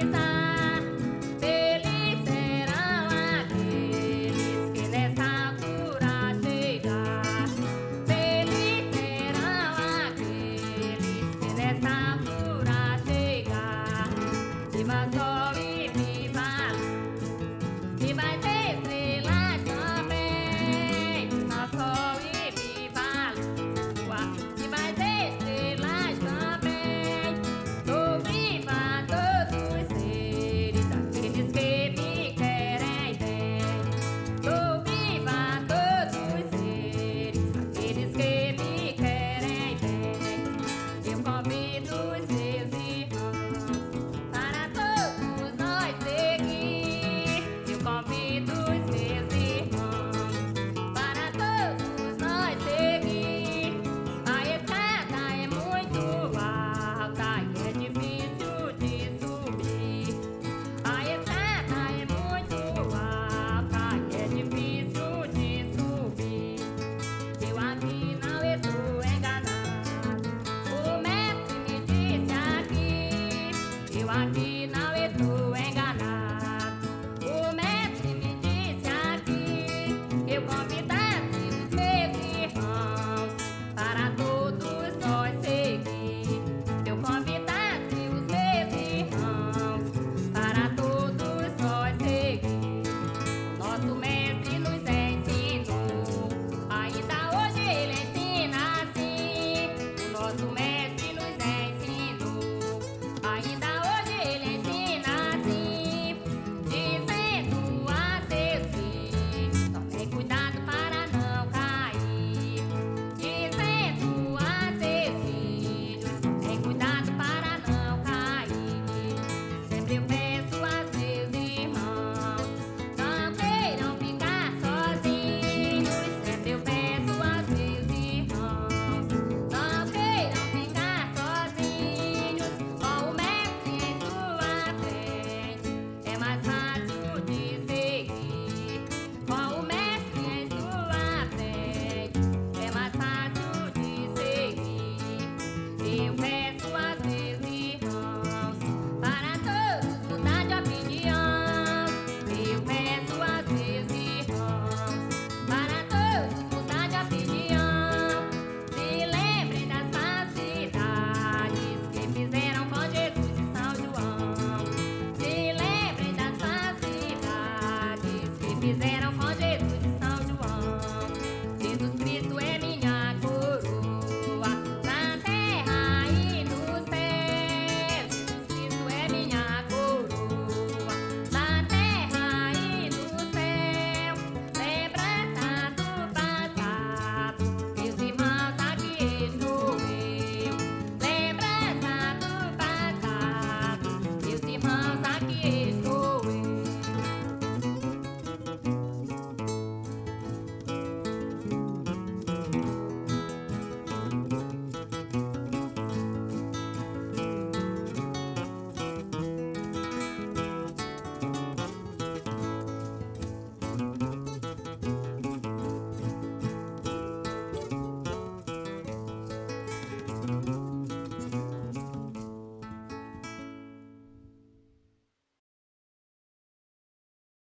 pisar. Felizes serão aqueles que nessa altura chegar. Felizes serão aqueles que nessa altura chegar. Viva sol e viva a lua, viva as estrelas também. Viva sol e viva a lua, viva as estrelas também. Dou viva a todos os seres, aqueles que me querem bem. Dou viva a todos os seres, aqueles que me querem bem. Eu convido os meus irmãos para todos nós seguir. Eu convido os meus irmãos para todos nós seguir. A escada é muito alta e é difícil de subir. A escada é muito alta e é difícil de subir. Eu aqui não estou enganado, o mestre me disse aqui. Eu aqui não estou